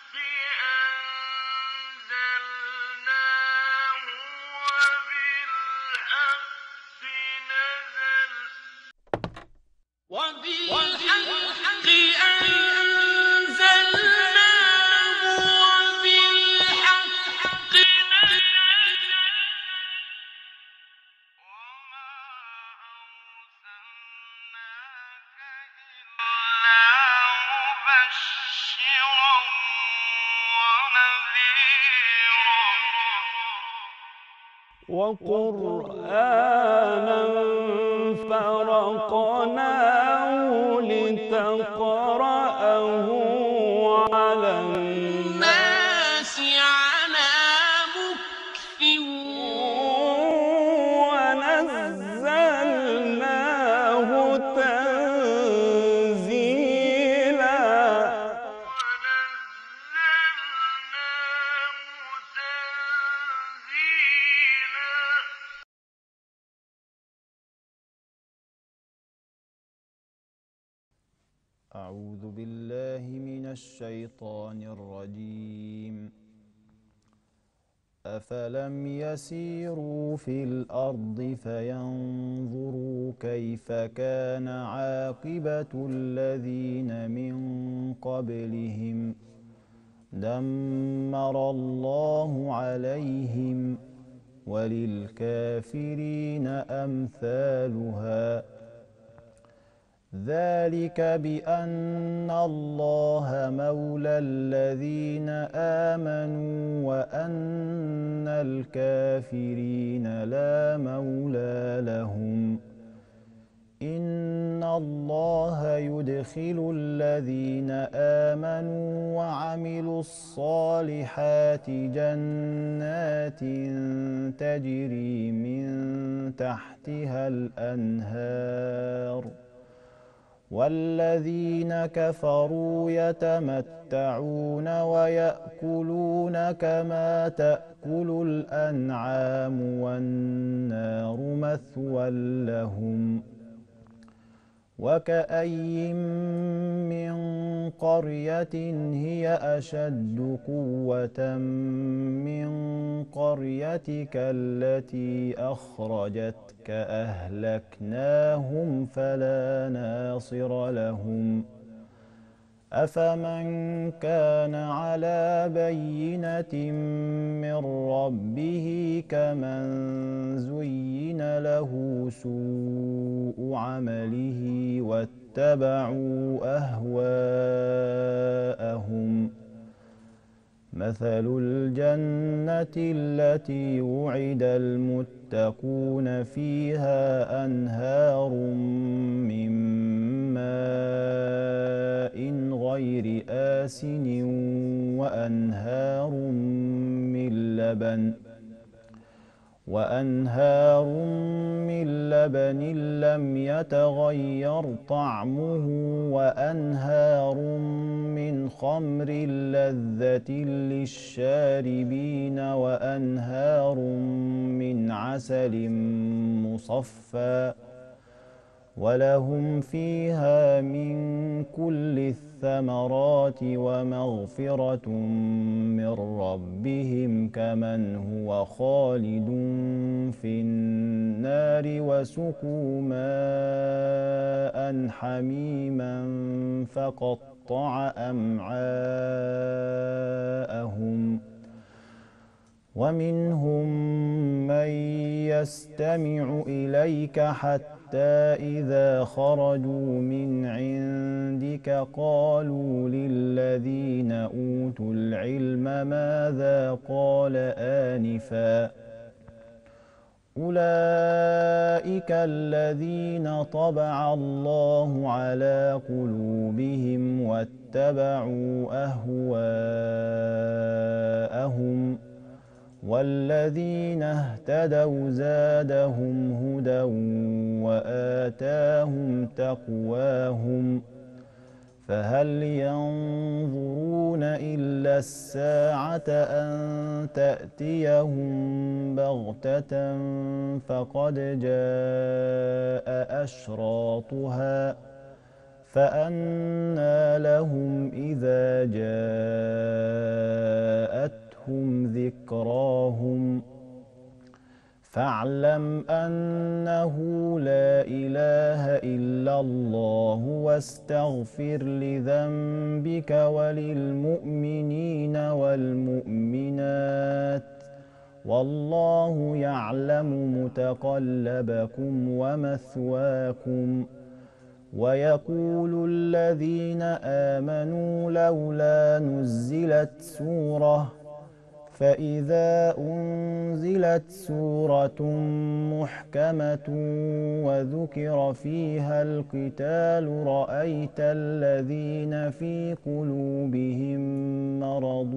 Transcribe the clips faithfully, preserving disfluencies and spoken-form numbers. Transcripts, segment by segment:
أنزلناه وبالحق نزل وبالحق أنزلناه وبالحق نزل وما أرسلناك إلا مبشرا ونذيرا وقرآنا فرقناه لتقرأه على الناس على مكث ونزلناه تنزيلا ونزلناه تنزيلا أعوذ بالله من الشيطان الرجيم. أفلم يسيروا في الأرض فينظروا كيف كان عاقبة الذين من قبلهم دمر الله عليهم وللكافرين أمثالها ذلك بأن الله مولى الذين آمنوا وأن الكافرين لا مولى لهم إن الله يدخل الذين آمنوا وعملوا الصالحات جنات تجري من تحتها الأنهار والذين كفروا يتمتعون ويأكلون كما تأكل الأنعام والنار مثوى لهم وكأين من قرية هي أشد قوة من قريتك التي أخرجتك أهلكناهم فلا ناصر لهم أفمن كان على بينة من ربه كمن زين له سوء عمله واتبعوا أهواءهم مثل الجنة التي وعد المتقون فيها أنهار من ماء غير آسن وأنهار من لبن وأنهار من لبن لم يتغير طعمه وأنهار من خمر لذة للشاربين وأنهار من عسل مصفى ولهم فيها من كل الثمرات ومغفرة من ربهم كمن هو خالد في النار وسقوا ماء حميما فقطع أمعاءهم ومنهم من يستمع إليك حتى حتى إذا خرجوا من عندك قالوا للذين أوتوا العلم ماذا قال آنفا أولئك الذين طبع الله على قلوبهم واتبعوا أهواءهم والذين اهتدوا زادهم هدى وآتاهم تقواهم فهل ينظرون إلا الساعة أن تأتيهم بغتة فقد جاء أشراطها فأنى لهم إذا جاءوا ذكراهم فاعلم أنه لا إله إلا الله واستغفر لذنبك وللمؤمنين والمؤمنات والله يعلم متقلبكم ومثواكم ويقول الذين آمنوا لولا نزلت سورة فإذا أنزلت سورة محكمة وذكر فيها القتال رأيت الذين في قلوبهم مرض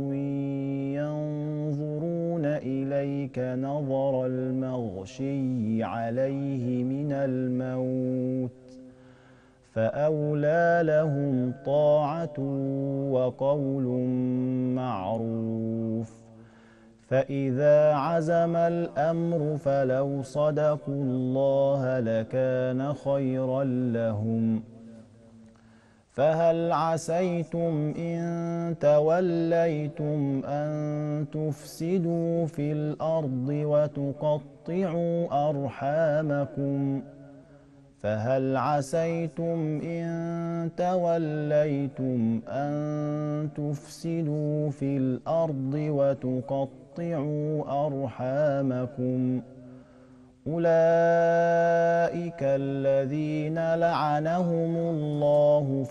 ينظرون إليك نظر المغشي عليه من الموت فأولى لهم طاعة وقول معروف فإذا عزم الأمر فلو صدقوا الله لكان خيرا لهم فهل عسيتم إن توليتم أن تفسدوا في الأرض وتقطعوا أرحامكم فهل عسيتم إن توليتم أن تفسدوا في الأرض وتقطعوا أرحامكم أولئك الذين لعنهم الله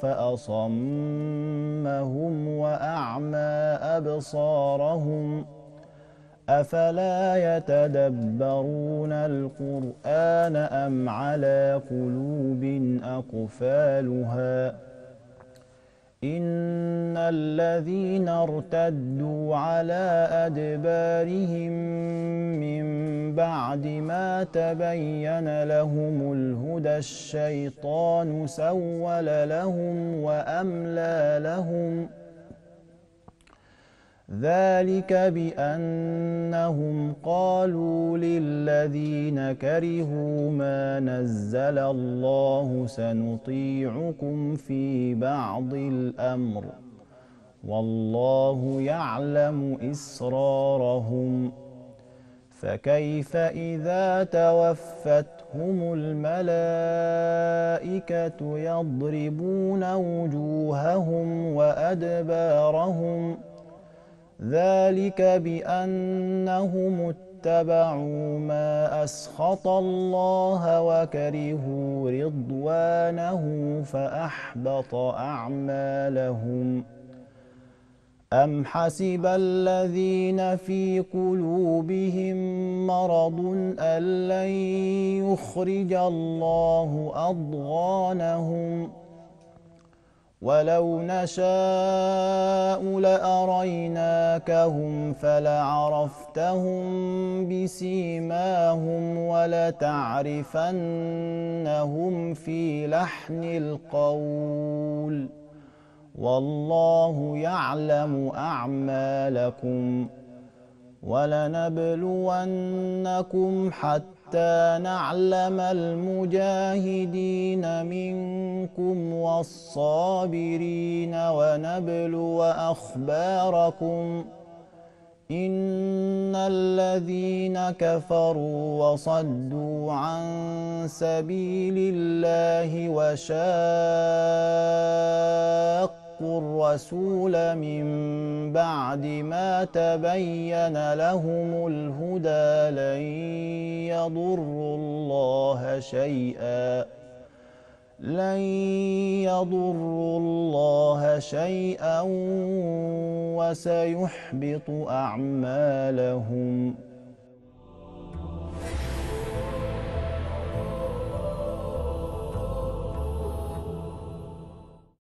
فأصمهم وأعمى أبصارهم أفلا يتدبرون القرآن أم على قلوب أقفالها إن الذين ارتدوا على أدبارهم من بعد ما تبين لهم الهدى الشيطان سول لهم وأملى لهم ذلك بأنهم قالوا للذين كرهوا ما نزل الله سنطيعكم في بعض الأمر والله يعلم إسرارهم فكيف إذا توفتهم الملائكة يضربون وجوههم وأدبارهم ذلك بأنهم اتبعوا ما أسخط الله وكرهوا رضوانه فأحبط أعمالهم أم حسب الذين في قلوبهم مرض أن لن يخرج الله أضغانهم ولو نشاء لأريناكهم فلعرفتهم بسيماهم ولتعرفنهم في لحن القول والله يعلم أعمالكم ولنبلونكم حتى نعلم المجاهدين منكم والصابرين ونبلو أخباركم إن الذين كفروا وصدوا عن سبيل الله وشاقوا الرسول من بعد ما تبين لهم الهدى لن يضروا الله شيئا لن يضروا الله شيئا وسيحبط أعمالهم